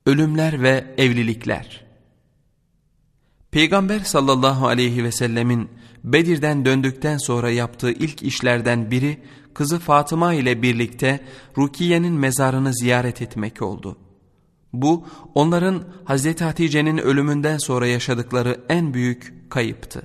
Ölümler ve evlilikler. Peygamber sallallahu aleyhi ve sellemin Bedir'den döndükten sonra yaptığı ilk işlerden biri kızı Fatıma ile birlikte Rukiye'nin mezarını ziyaret etmek oldu. Bu onların Hazreti Hatice'nin ölümünden sonra yaşadıkları en büyük kayıptı.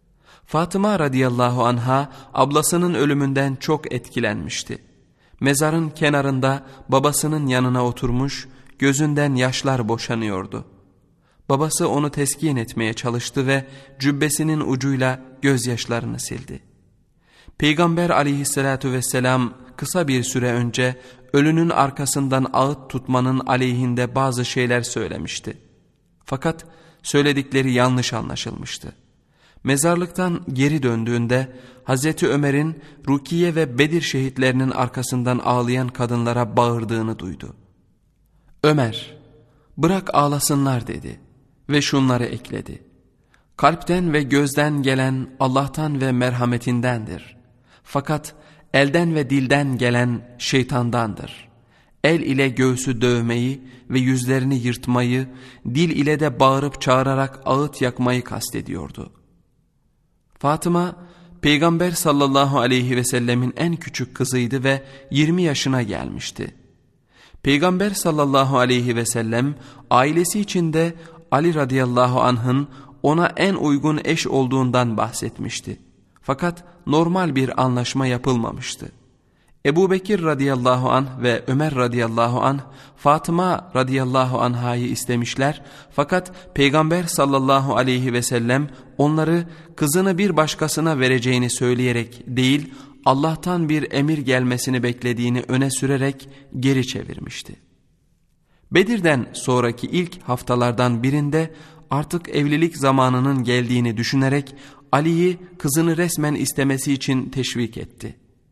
Fatıma radıyallahu anha ablasının ölümünden çok etkilenmişti. Mezarın kenarında babasının yanına oturmuş, gözünden yaşlar boşanıyordu. Babası onu teskin etmeye çalıştı ve cübbesinin ucuyla gözyaşlarını sildi. Peygamber aleyhissalatu vesselam kısa bir süre önce ölünün arkasından ağıt tutmanın aleyhinde bazı şeyler söylemişti. Fakat söyledikleri yanlış anlaşılmıştı. Mezarlıktan geri döndüğünde Hazreti Ömer'in Rukiye ve Bedir şehitlerinin arkasından ağlayan kadınlara bağırdığını duydu. Ömer, bırak ağlasınlar dedi ve şunları ekledi. Kalpten ve gözden gelen Allah'tan ve merhametindendir. Fakat elden ve dilden gelen şeytandandır. El ile göğsü dövmeyi ve yüzlerini yırtmayı, dil ile de bağırıp çağırarak ağıt yakmayı kastediyordu. Fatıma, Peygamber sallallahu aleyhi ve sellemin en küçük kızıydı ve 20 yaşına gelmişti. Peygamber sallallahu aleyhi ve sellem ailesi içinde Ali radıyallahu anh'ın ona en uygun eş olduğundan bahsetmişti. Fakat normal bir anlaşma yapılmamıştı. Ebu Bekir radıyallahu anh ve Ömer radıyallahu anh Fatıma radıyallahu anh'ı istemişler. Fakat Peygamber sallallahu aleyhi ve sellem onları kızını bir başkasına vereceğini söyleyerek değil, Allah'tan bir emir gelmesini beklediğini öne sürerek geri çevirmişti. Bedir'den sonraki ilk haftalardan birinde artık evlilik zamanının geldiğini düşünerek Ali'yi kızını resmen istemesi için teşvik etti.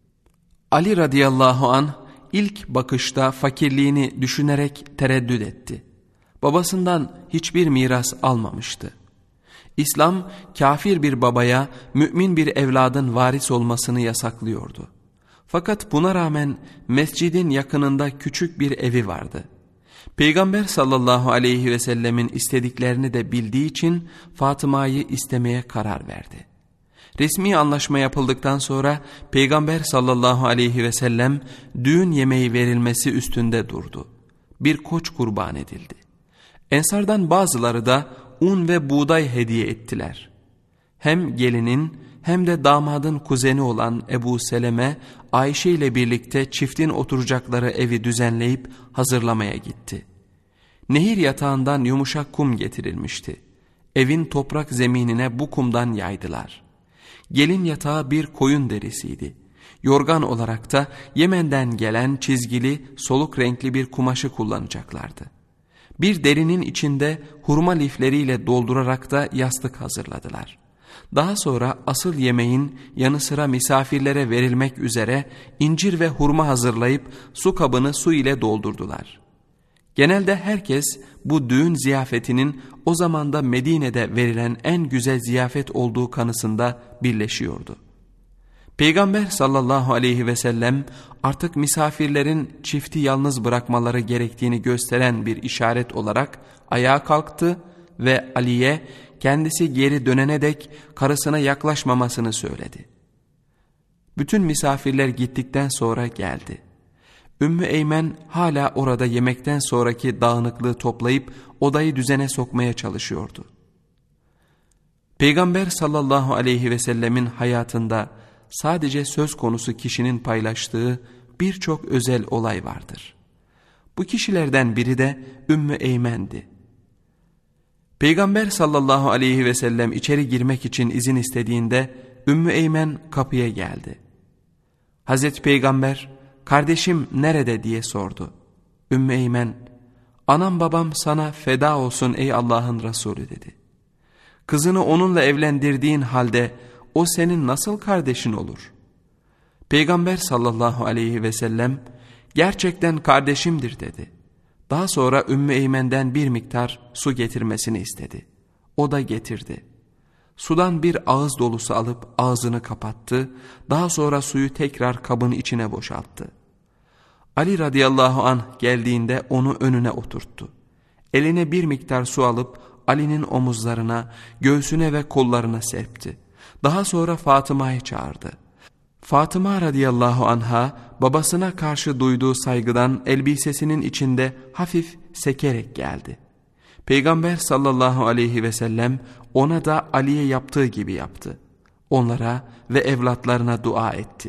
Ali radıyallahu anh ilk bakışta fakirliğini düşünerek tereddüt etti. Babasından hiçbir miras almamıştı. İslam kafir bir babaya mümin bir evladın varis olmasını yasaklıyordu. Fakat buna rağmen mescidin yakınında küçük bir evi vardı. Peygamber sallallahu aleyhi ve sellemin istediklerini de bildiği için Fatıma'yı istemeye karar verdi. Resmi anlaşma yapıldıktan sonra Peygamber sallallahu aleyhi ve sellem düğün yemeği verilmesi üstünde durdu. Bir koç kurban edildi. Ensardan bazıları da un ve buğday hediye ettiler. Hem gelinin hem de damadın kuzeni olan Ebu Seleme, Ayşe ile birlikte çiftin oturacakları evi düzenleyip hazırlamaya gitti. Nehir yatağından yumuşak kum getirilmişti. Evin toprak zeminine bu kumdan yaydılar. Gelin yatağı bir koyun derisiydi. Yorgan olarak da Yemen'den gelen çizgili soluk renkli bir kumaşı kullanacaklardı. Bir derinin içinde hurma lifleriyle doldurarak da yastık hazırladılar. Daha sonra asıl yemeğin yanı sıra misafirlere verilmek üzere incir ve hurma hazırlayıp su kabını su ile doldurdular. Genelde herkes bu düğün ziyafetinin o zamanda Medine'de verilen en güzel ziyafet olduğu kanısında birleşiyordu. Peygamber sallallahu aleyhi ve sellem artık misafirlerin çifti yalnız bırakmaları gerektiğini gösteren bir işaret olarak ayağa kalktı ve Ali'ye kendisi geri dönene dek karısına yaklaşmamasını söyledi. Bütün misafirler gittikten sonra geldi. Ümmü Eymen hala orada yemekten sonraki dağınıklığı toplayıp odayı düzene sokmaya çalışıyordu. Peygamber sallallahu aleyhi ve sellemin hayatında sadece söz konusu kişinin paylaştığı birçok özel olay vardır. Bu kişilerden biri de Ümmü Eymen'di. Peygamber sallallahu aleyhi ve sellem içeri girmek için izin istediğinde Ümmü Eymen kapıya geldi. Hazreti Peygamber, "Kardeşim nerede?" diye sordu. Ümmü Eymen, "Anam babam sana feda olsun ey Allah'ın Resulü" dedi. "Kızını onunla evlendirdiğin halde o senin nasıl kardeşin olur?" Peygamber sallallahu aleyhi ve sellem, "Gerçekten kardeşimdir" dedi. Daha sonra Ümmü Eymen'den bir miktar su getirmesini istedi. O da getirdi. Sudan bir ağız dolusu alıp ağzını kapattı. Daha sonra suyu tekrar kabın içine boşalttı. Ali radıyallahu anh geldiğinde onu önüne oturttu. Eline bir miktar su alıp Ali'nin omuzlarına, göğsüne ve kollarına serpti. Daha sonra Fatıma'yı çağırdı. Fatıma radıyallahu anha babasına karşı duyduğu saygıdan elbisesinin içinde hafif sekerek geldi. Peygamber sallallahu aleyhi ve sellem ona da Ali'ye yaptığı gibi yaptı. Onlara ve evlatlarına dua etti.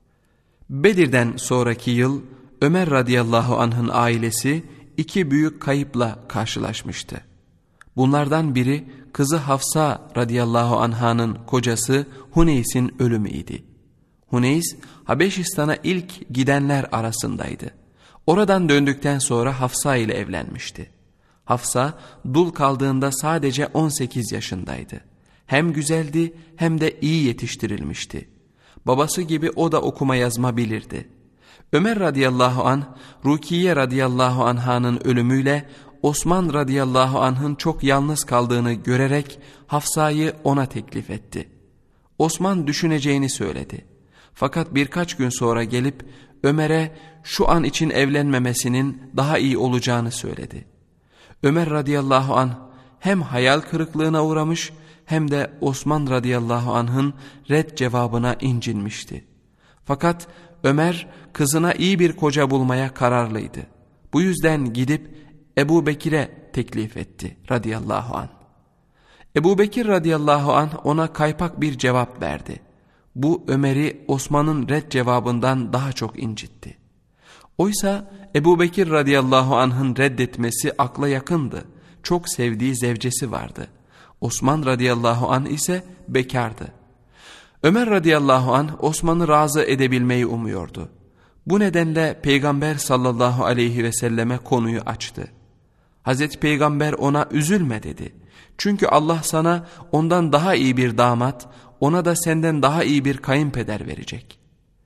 Bedir'den sonraki yıl Ömer radıyallahu anh'ın ailesi iki büyük kayıpla karşılaşmıştı. Bunlardan biri kızı Hafsa radıyallahu anh'ın kocası Huneys'in ölümüydü. Huneys, Habeşistan'a ilk gidenler arasındaydı. Oradan döndükten sonra Hafsa ile evlenmişti. Hafsa, dul kaldığında sadece 18 yaşındaydı. Hem güzeldi hem de iyi yetiştirilmişti. Babası gibi o da okuma yazma bilirdi. Ömer radıyallahu anh, Rukiye radıyallahu anh'ın ölümüyle Osman radıyallahu anh'ın çok yalnız kaldığını görerek Hafsa'yı ona teklif etti. Osman düşüneceğini söyledi. Fakat birkaç gün sonra gelip Ömer'e şu an için evlenmemesinin daha iyi olacağını söyledi. Ömer radıyallahu anh hem hayal kırıklığına uğramış hem de Osman radıyallahu anh'ın red cevabına incinmişti. Fakat Ömer kızına iyi bir koca bulmaya kararlıydı. Bu yüzden gidip Ebu Bekir'e teklif etti radıyallahu anh. Ebu Bekir radıyallahu anh ona kaypak bir cevap verdi. Bu Ömer'i Osman'ın red cevabından daha çok incitti. Oysa Ebu Bekir radıyallahu anh'ın reddetmesi akla yakındı. Çok sevdiği zevcesi vardı. Osman radıyallahu anh ise bekardı. Ömer radıyallahu anh Osman'ı razı edebilmeyi umuyordu. Bu nedenle Peygamber sallallahu aleyhi ve selleme konuyu açtı. Hazreti Peygamber ona üzülme dedi. Çünkü Allah sana ondan daha iyi bir damat, ona da senden daha iyi bir kayınpeder verecek.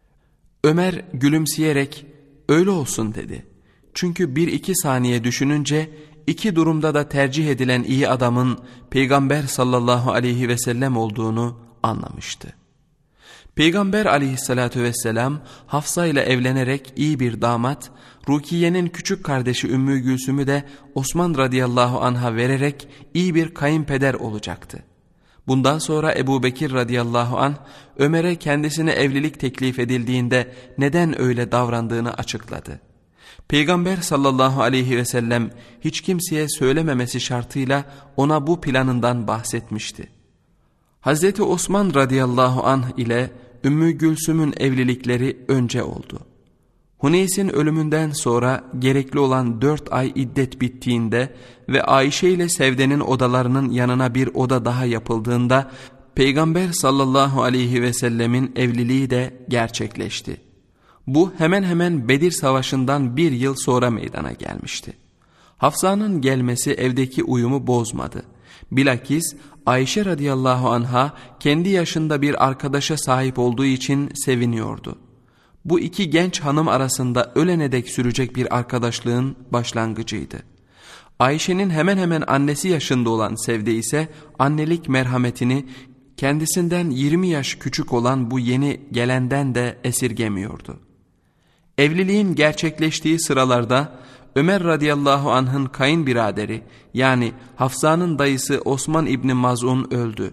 Ömer gülümseyerek öyle olsun dedi. Çünkü 1-2 saniye düşününce iki durumda da tercih edilen iyi adamın Peygamber sallallahu aleyhi ve sellem olduğunu anlamıştı. Peygamber aleyhissalatü vesselam Hafsa ile evlenerek iyi bir damat, Rukiye'nin küçük kardeşi Ümmü Gülsüm'ü de Osman radıyallahu anh'a vererek iyi bir kayınpeder olacaktı. Bundan sonra Ebu Bekir radıyallahu anh Ömer'e kendisine evlilik teklif edildiğinde neden öyle davrandığını açıkladı. Peygamber sallallahu aleyhi ve sellem hiç kimseye söylememesi şartıyla ona bu planından bahsetmişti. Hazreti Osman radıyallahu anh ile Ümmü Gülsüm'ün evlilikleri önce oldu. Huneys'in ölümünden sonra gerekli olan 4 ay iddet bittiğinde ve Ayşe ile Sevde'nin odalarının yanına bir oda daha yapıldığında Peygamber sallallahu aleyhi ve sellemin evliliği de gerçekleşti. Bu hemen hemen Bedir Savaşı'ndan 1 yıl sonra meydana gelmişti. Hafsa'nın gelmesi evdeki uyumu bozmadı. Bilakis Ayşe radıyallahu anha kendi yaşında bir arkadaşa sahip olduğu için seviniyordu. Bu iki genç hanım arasında ölene dek sürecek bir arkadaşlığın başlangıcıydı. Ayşe'nin hemen hemen annesi yaşında olan Sevde ise annelik merhametini kendisinden 20 yaş küçük olan bu yeni gelenden de esirgemiyordu. Evliliğin gerçekleştiği sıralarda Ömer radıyallahu anh'ın kayınbiraderi yani Hafsa'nın dayısı Osman İbni Maz'un öldü.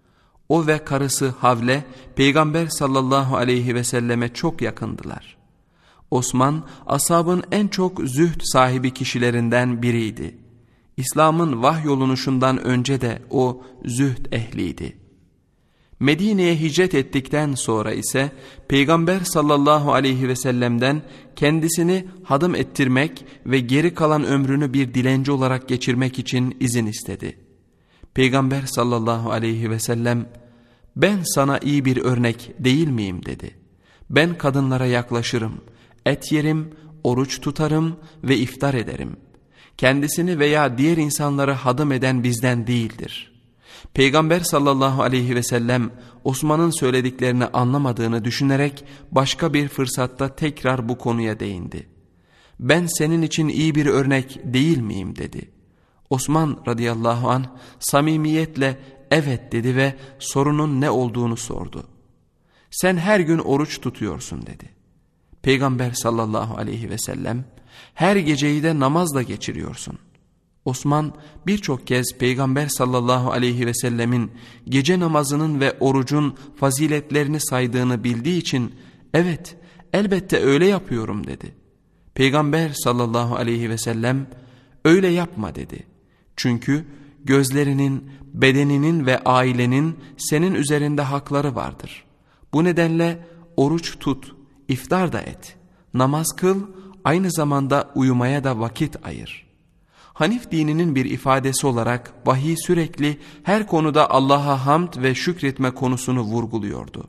O ve karısı Havle Peygamber sallallahu aleyhi ve selleme çok yakındılar. Osman ashabın en çok zühd sahibi kişilerinden biriydi. İslam'ın vahyolunuşundan önce de o zühd ehliydi. Medine'ye hicret ettikten sonra ise Peygamber sallallahu aleyhi ve sellem'den kendisini hadım ettirmek ve geri kalan ömrünü bir dilenci olarak geçirmek için izin istedi. Peygamber sallallahu aleyhi ve sellem ben sana iyi bir örnek değil miyim dedi. Ben kadınlara yaklaşırım, et yerim, oruç tutarım ve iftar ederim. Kendisini veya diğer insanları hadım eden bizden değildir. Peygamber sallallahu aleyhi ve sellem Osman'ın söylediklerini anlamadığını düşünerek başka bir fırsatta tekrar bu konuya değindi. Ben senin için iyi bir örnek değil miyim dedi. Osman radıyallahu anh samimiyetle evet dedi ve sorunun ne olduğunu sordu. Sen her gün oruç tutuyorsun dedi. Peygamber sallallahu aleyhi ve sellem her geceyi de namazla geçiriyorsun. Osman birçok kez Peygamber sallallahu aleyhi ve sellemin gece namazının ve orucun faziletlerini saydığını bildiği için evet elbette öyle yapıyorum dedi. Peygamber sallallahu aleyhi ve sellem öyle yapma dedi. Çünkü gözlerinin, bedeninin ve ailenin senin üzerinde hakları vardır. Bu nedenle oruç tut, iftar da et, namaz kıl, aynı zamanda uyumaya da vakit ayır. Hanif dininin bir ifadesi olarak vahiy sürekli her konuda Allah'a hamd ve şükretme konusunu vurguluyordu.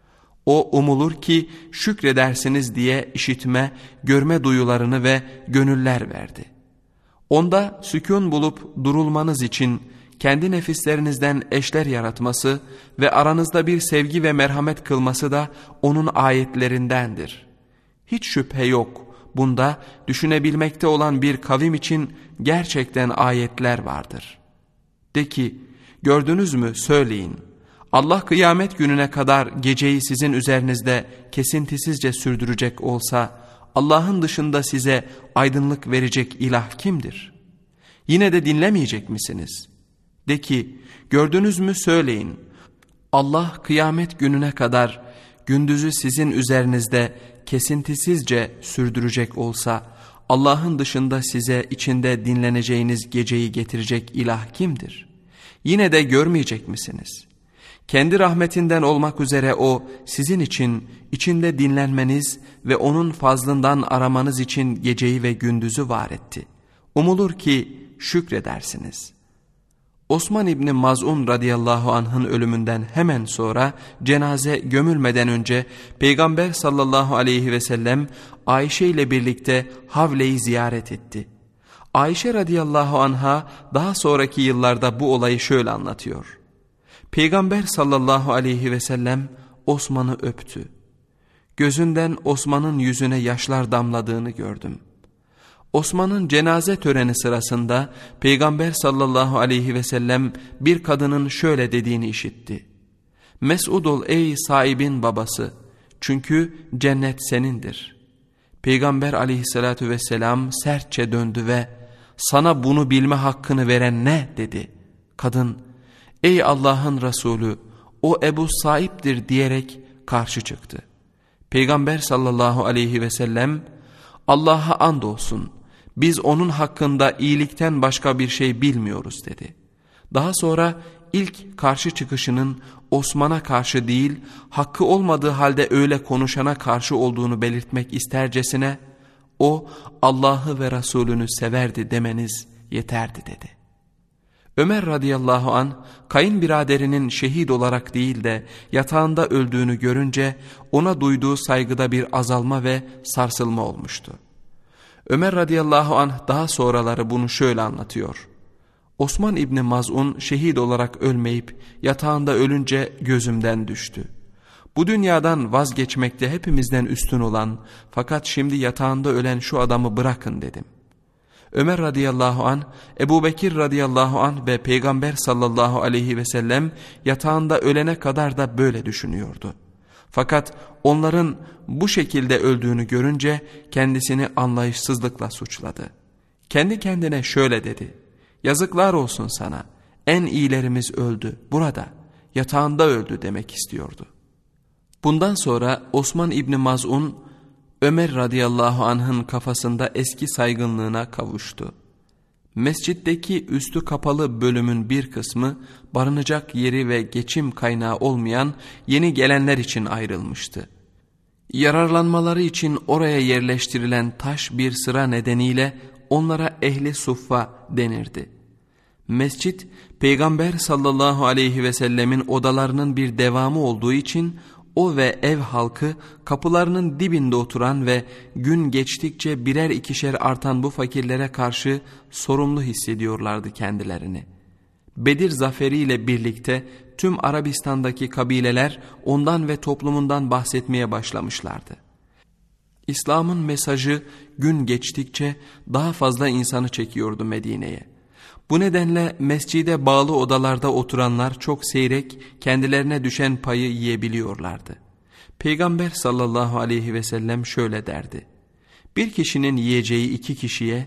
O umulur ki şükredersiniz diye işitme, görme duyularını ve gönüller verdi. Onda sükun bulup durulmanız için kendi nefislerinizden eşler yaratması ve aranızda bir sevgi ve merhamet kılması da onun ayetlerindendir. Hiç şüphe yok, bunda düşünebilmekte olan bir kavim için gerçekten ayetler vardır. De ki, gördünüz mü söyleyin, Allah kıyamet gününe kadar geceyi sizin üzerinizde kesintisizce sürdürecek olsa, Allah'ın dışında size aydınlık verecek ilah kimdir? Yine de dinlemeyecek misiniz? De ki, gördünüz mü söyleyin, Allah kıyamet gününe kadar gündüzü sizin üzerinizde kesintisizce sürdürecek olsa, Allah'ın dışında size içinde dinleneceğiniz geceyi getirecek ilah kimdir? Yine de görmeyecek misiniz? Kendi rahmetinden olmak üzere o sizin için içinde dinlenmeniz ve onun fazlından aramanız için geceyi ve gündüzü var etti. Umulur ki şükredersiniz. Osman İbni Maz'un radıyallahu anh'ın ölümünden hemen sonra cenaze gömülmeden önce Peygamber sallallahu aleyhi ve sellem Ayşe ile birlikte Havle'yi ziyaret etti. Ayşe radıyallahu anha daha sonraki yıllarda bu olayı şöyle anlatıyor. Peygamber sallallahu aleyhi ve sellem Osman'ı öptü. Gözünden Osman'ın yüzüne yaşlar damladığını gördüm. Osman'ın cenaze töreni sırasında Peygamber sallallahu aleyhi ve sellem bir kadının şöyle dediğini işitti. Mes'ud ol ey sahibin babası, çünkü cennet senindir. Peygamber aleyhissalatü vesselam sertçe döndü ve sana bunu bilme hakkını veren ne dedi. Kadın, ey Allah'ın Resulü, o Ebu Saib'dir diyerek karşı çıktı. Peygamber sallallahu aleyhi ve sellem, Allah'a andolsun, biz onun hakkında iyilikten başka bir şey bilmiyoruz dedi. Daha sonra ilk karşı çıkışının Osman'a karşı değil, hakkı olmadığı halde öyle konuşana karşı olduğunu belirtmek istercesine, o Allah'ı ve Resulünü severdi demeniz yeterdi dedi. Ömer radıyallahu an kayınbiraderinin şehit olarak değil de yatağında öldüğünü görünce ona duyduğu saygıda bir azalma ve sarsılma olmuştu. Ömer radıyallahu anh daha sonraları bunu şöyle anlatıyor. Osman İbni Maz'un şehit olarak ölmeyip yatağında ölünce gözümden düştü. Bu dünyadan vazgeçmekte hepimizden üstün olan fakat şimdi yatağında ölen şu adamı bırakın dedim. Ömer radıyallahu anh, Ebu Bekir radıyallahu anh ve Peygamber sallallahu aleyhi ve sellem yatağında ölene kadar da böyle düşünüyordu. Fakat onların bu şekilde öldüğünü görünce kendisini anlayışsızlıkla suçladı. Kendi kendine şöyle dedi. Yazıklar olsun sana, en iyilerimiz öldü burada, yatağında öldü demek istiyordu. Bundan sonra Osman İbni Maz'un Ömer radıyallahu anh'ın kafasında eski saygınlığına kavuştu. Mescitteki üstü kapalı bölümün bir kısmı barınacak yeri ve geçim kaynağı olmayan yeni gelenler için ayrılmıştı. Yararlanmaları için oraya yerleştirilen taş bir sıra nedeniyle onlara ehli suffa denirdi. Mescit, Peygamber sallallahu aleyhi ve sellemin odalarının bir devamı olduğu için o ve ev halkı kapılarının dibinde oturan ve gün geçtikçe birer ikişer artan bu fakirlere karşı sorumlu hissediyorlardı kendilerini. Bedir zaferiyle birlikte tüm Arabistan'daki kabileler ondan ve toplumundan bahsetmeye başlamışlardı. İslam'ın mesajı gün geçtikçe daha fazla insanı çekiyordu Medine'ye. Bu nedenle mescide bağlı odalarda oturanlar çok seyrek, kendilerine düşen payı yiyebiliyorlardı. Peygamber sallallahu aleyhi ve sellem şöyle derdi. Bir kişinin yiyeceği iki kişiye,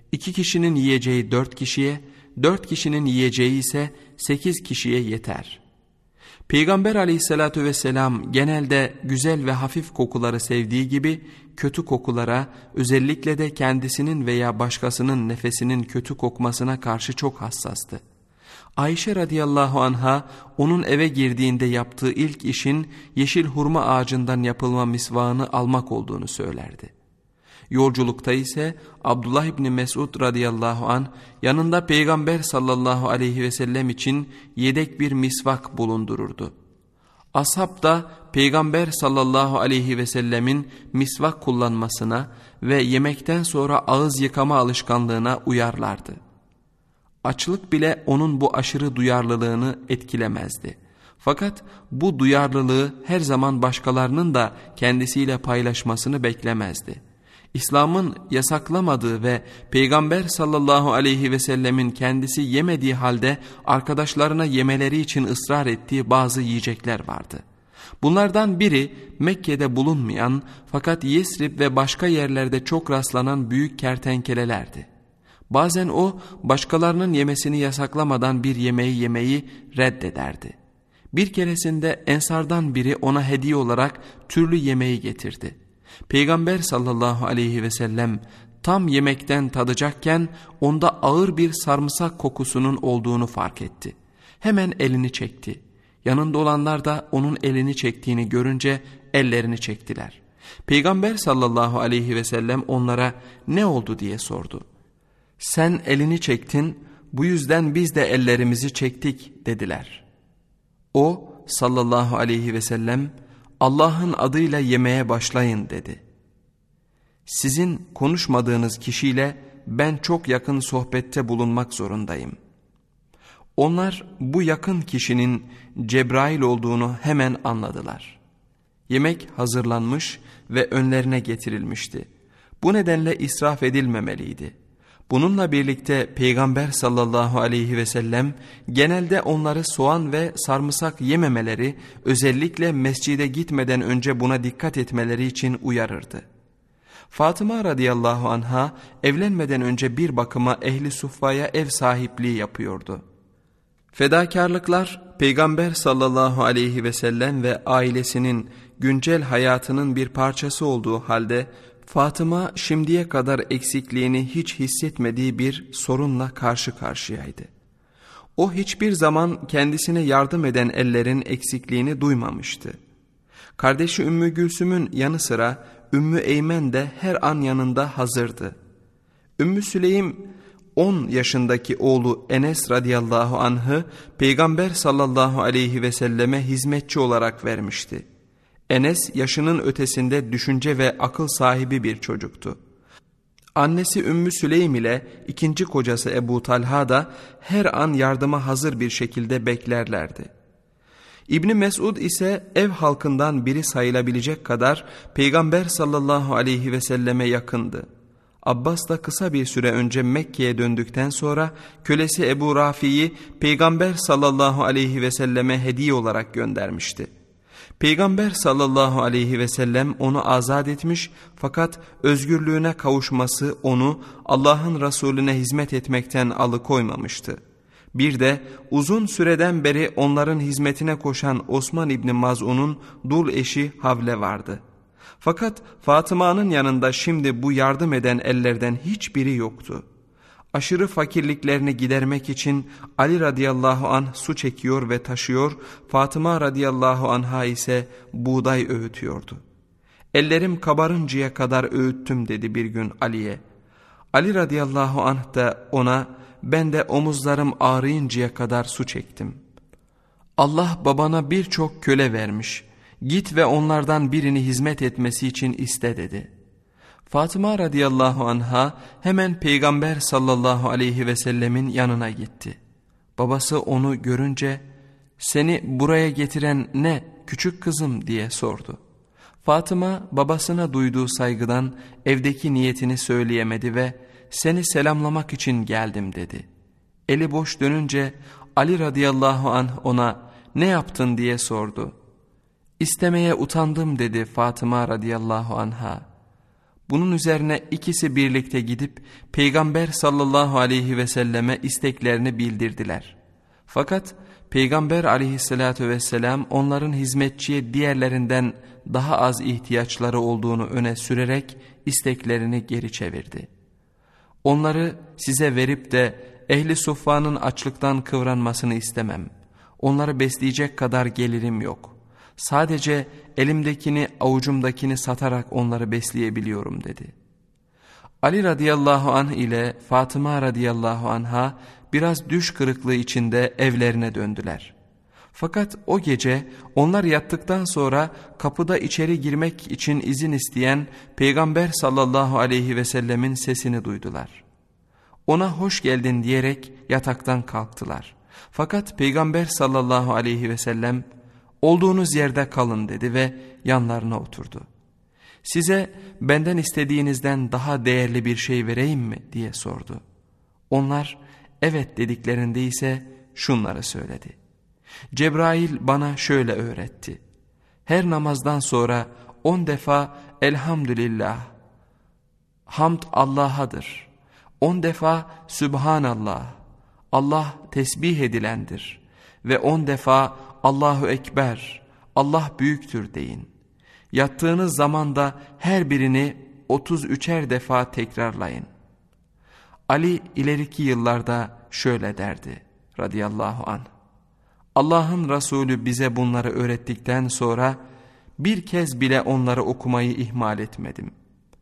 2 kişinin yiyeceği 4 kişiye, 4 kişinin yiyeceği ise 8 kişiye yeter. Peygamber aleyhissalatü vesselam genelde güzel ve hafif kokuları sevdiği gibi kötü kokulara, özellikle de kendisinin veya başkasının nefesinin kötü kokmasına karşı çok hassastı. Ayşe radıyallahu anha onun eve girdiğinde yaptığı ilk işin yeşil hurma ağacından yapılma misvağını almak olduğunu söylerdi. Yolculukta ise Abdullah İbni Mesud radıyallahu anh yanında Peygamber sallallahu aleyhi ve sellem için yedek bir misvak bulundururdu. Ashab da Peygamber sallallahu aleyhi ve sellemin misvak kullanmasına ve yemekten sonra ağız yıkama alışkanlığına uyarlardı. Açlık bile onun bu aşırı duyarlılığını etkilemezdi. Fakat bu duyarlılığı her zaman başkalarının da kendisiyle paylaşmasını beklemezdi. İslam'ın yasaklamadığı ve Peygamber sallallahu aleyhi ve sellemin kendisi yemediği halde arkadaşlarına yemeleri için ısrar ettiği bazı yiyecekler vardı. Bunlardan biri Mekke'de bulunmayan fakat Yesrib ve başka yerlerde çok rastlanan büyük kertenkelelerdi. Bazen o başkalarının yemesini yasaklamadan bir yemeği yemeyi reddederdi. Bir keresinde ensardan biri ona hediye olarak türlü yemeği getirdi. Peygamber sallallahu aleyhi ve sellem tam yemekten tadacakken onda ağır bir sarımsak kokusunun olduğunu fark etti. Hemen elini çekti. Yanında olanlar da onun elini çektiğini görünce ellerini çektiler. Peygamber sallallahu aleyhi ve sellem onlara ne oldu diye sordu. Sen elini çektin, bu yüzden biz de ellerimizi çektik dediler. O sallallahu aleyhi ve sellem Allah'ın adıyla yemeye başlayın dedi. Sizin konuşmadığınız kişiyle ben çok yakın sohbette bulunmak zorundayım. Onlar bu yakın kişinin Cebrail olduğunu hemen anladılar. Yemek hazırlanmış ve önlerine getirilmişti. Bu nedenle israf edilmemeliydi. Bununla birlikte Peygamber sallallahu aleyhi ve sellem genelde onları soğan ve sarımsak yememeleri, özellikle mescide gitmeden önce buna dikkat etmeleri için uyarırdı. Fatıma radıyallahu anha evlenmeden önce bir bakıma ehli suffaya ev sahipliği yapıyordu. Fedakarlıklar Peygamber sallallahu aleyhi ve sellem ve ailesinin güncel hayatının bir parçası olduğu halde Fatıma şimdiye kadar eksikliğini hiç hissetmediği bir sorunla karşı karşıyaydı. O hiçbir zaman kendisine yardım eden ellerin eksikliğini duymamıştı. Kardeşi Ümmü Gülsüm'ün yanı sıra Ümmü Eymen de her an yanında hazırdı. Ümmü Süleym 10 yaşındaki oğlu Enes radıyallahu anh'ı Peygamber sallallahu aleyhi ve selleme hizmetçi olarak vermişti. Enes yaşının ötesinde düşünce ve akıl sahibi bir çocuktu. Annesi Ümmü Süleym ile ikinci kocası Ebu Talha da her an yardıma hazır bir şekilde beklerlerdi. İbni Mesud ise ev halkından biri sayılabilecek kadar Peygamber sallallahu aleyhi ve selleme yakındı. Abbas da kısa bir süre önce Mekke'ye döndükten sonra kölesi Ebu Rafi'yi Peygamber sallallahu aleyhi ve selleme hediye olarak göndermişti. Peygamber sallallahu aleyhi ve sellem onu azat etmiş fakat özgürlüğüne kavuşması onu Allah'ın Resulüne hizmet etmekten alıkoymamıştı. Bir de uzun süreden beri onların hizmetine koşan Osman İbni Maz'un'un dul eşi Havle vardı. Fakat Fatıma'nın yanında şimdi bu yardım eden ellerden hiçbiri yoktu. Aşırı fakirliklerini gidermek için Ali radıyallahu anh su çekiyor ve taşıyor, Fatıma radıyallahu anha ise buğday öğütüyordu. Ellerim kabarıncaya kadar öğüttüm dedi bir gün Ali'ye. Ali radıyallahu anh da ona ben de omuzlarım ağrıyıncaya kadar su çektim. Allah babana birçok köle vermiş, git ve onlardan birini hizmet etmesi için iste dedi. Fatıma radıyallahu anha hemen Peygamber sallallahu aleyhi ve sellemin yanına gitti. Babası onu görünce seni buraya getiren ne küçük kızım diye sordu. Fatıma babasına duyduğu saygıdan evdeki niyetini söyleyemedi ve seni selamlamak için geldim dedi. Eli boş dönünce Ali radıyallahu anh ona ne yaptın diye sordu. İstemeye utandım dedi Fatıma radıyallahu anha. Bunun üzerine ikisi birlikte gidip Peygamber sallallahu aleyhi ve selleme isteklerini bildirdiler. Fakat Peygamber aleyhissalatü vesselam onların hizmetçiye diğerlerinden daha az ihtiyaçları olduğunu öne sürerek isteklerini geri çevirdi. Onları size verip de ehli suffanın açlıktan kıvranmasını istemem. Onları besleyecek kadar gelirim yok. Sadece elimdekini avucumdakini satarak onları besleyebiliyorum dedi. Ali radıyallahu anh ile Fatıma radıyallahu anha biraz düş kırıklığı içinde evlerine döndüler. Fakat o gece onlar yattıktan sonra kapıda içeri girmek için izin isteyen Peygamber sallallahu aleyhi ve sellemin sesini duydular. Ona hoş geldin diyerek yataktan kalktılar. Fakat Peygamber sallallahu aleyhi ve sellem olduğunuz yerde kalın dedi ve yanlarına oturdu. Size benden istediğinizden daha değerli bir şey vereyim mi diye sordu. Onlar evet dediklerinde ise şunları söyledi. Cebrail bana şöyle öğretti. Her namazdan sonra 10 defa elhamdülillah, hamd Allah'adır. 10 defa Sübhanallah, Allah tesbih edilendir. Ve 10 defa Allahu Ekber, Allah büyüktür deyin. Yattığınız zaman da her birini 33'er defa tekrarlayın. Ali ileriki yıllarda şöyle derdi radıyallahu anh. Allah'ın Resulü bize bunları öğrettikten sonra bir kez bile onları okumayı ihmal etmedim.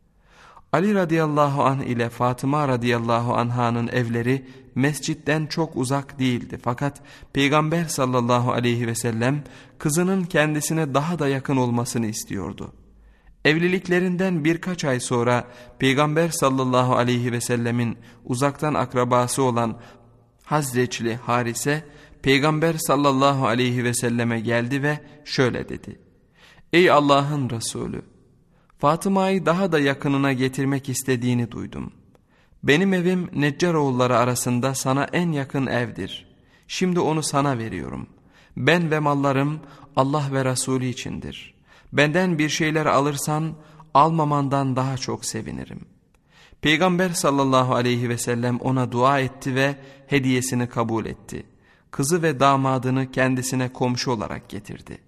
Ali radıyallahu anh ile Fatıma radıyallahu anh'ın evleri mescitten çok uzak değildi. Fakat Peygamber sallallahu aleyhi ve sellem kızının kendisine daha da yakın olmasını istiyordu. Evliliklerinden birkaç ay sonra Peygamber sallallahu aleyhi ve sellemin uzaktan akrabası olan Hazreçli Harise Peygamber sallallahu aleyhi ve selleme geldi ve şöyle dedi. Ey Allah'ın Resulü! Fatıma'yı daha da yakınına getirmek istediğini duydum. Benim evim Neccaroğulları arasında sana en yakın evdir. Şimdi onu sana veriyorum. Ben ve mallarım Allah ve Resulü içindir. Benden bir şeyler alırsan almamandan daha çok sevinirim. Peygamber sallallahu aleyhi ve sellem ona dua etti ve hediyesini kabul etti. Kızı ve damadını kendisine komşu olarak getirdi.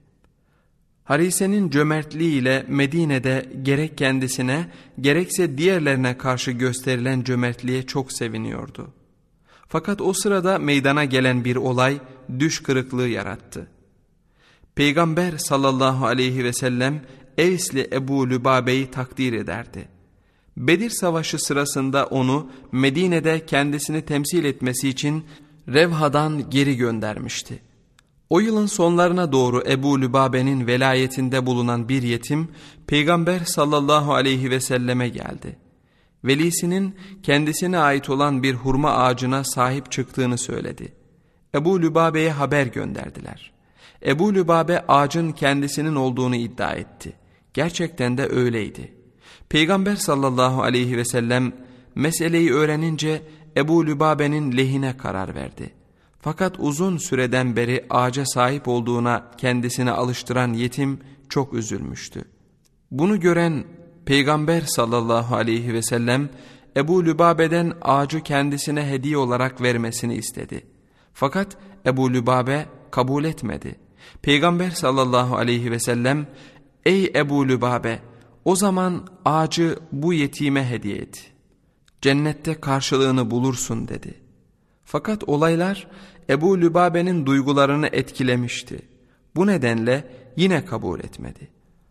Harise'nin cömertliğiyle Medine'de gerek kendisine gerekse diğerlerine karşı gösterilen cömertliğe çok seviniyordu. Fakat o sırada meydana gelen bir olay düş kırıklığı yarattı. Peygamber sallallahu aleyhi ve sellem Evsli Ebu Lübabe'yi takdir ederdi. Bedir Savaşı sırasında onu Medine'de kendisini temsil etmesi için Revha'dan geri göndermişti. O yılın sonlarına doğru Ebu Lübabe'nin velayetinde bulunan bir yetim Peygamber sallallahu aleyhi ve selleme geldi. Velisinin kendisine ait olan bir hurma ağacına sahip çıktığını söyledi. Ebu Lübabe'ye haber gönderdiler. Ebu Lübabe ağacın kendisinin olduğunu iddia etti. Gerçekten de öyleydi. Peygamber sallallahu aleyhi ve sellem meseleyi öğrenince Ebu Lübabe'nin lehine karar verdi. Fakat uzun süreden beri ağaca sahip olduğuna kendisini alıştıran yetim çok üzülmüştü. Bunu gören Peygamber sallallahu aleyhi ve sellem Ebu Lübabe'den ağacı kendisine hediye olarak vermesini istedi. Fakat Ebu Lübabe kabul etmedi. Peygamber sallallahu aleyhi ve sellem ey Ebu Lübabe, o zaman ağacı bu yetime hediye et. Cennette karşılığını bulursun dedi. Fakat olaylar Ebu Lübabe'nin duygularını etkilemişti. Bu nedenle yine kabul etmedi.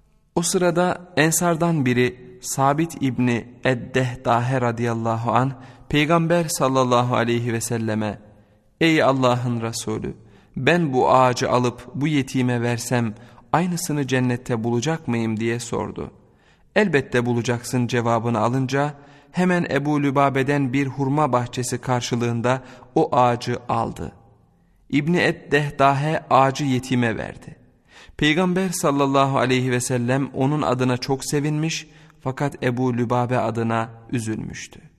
O sırada Ensardan biri Sabit İbni Eddehdahe radıyallahu anh Peygamber sallallahu aleyhi ve selleme ey Allah'ın Resulü, ben bu ağacı alıp bu yetime versem aynısını cennette bulacak mıyım diye sordu. Elbette bulacaksın cevabını alınca hemen Ebu Lübabe'den bir hurma bahçesi karşılığında o ağacı aldı. İbni Eddehdahe ağacı yetime verdi. Peygamber sallallahu aleyhi ve sellem onun adına çok sevinmiş fakat Ebu Lübabe adına üzülmüştü.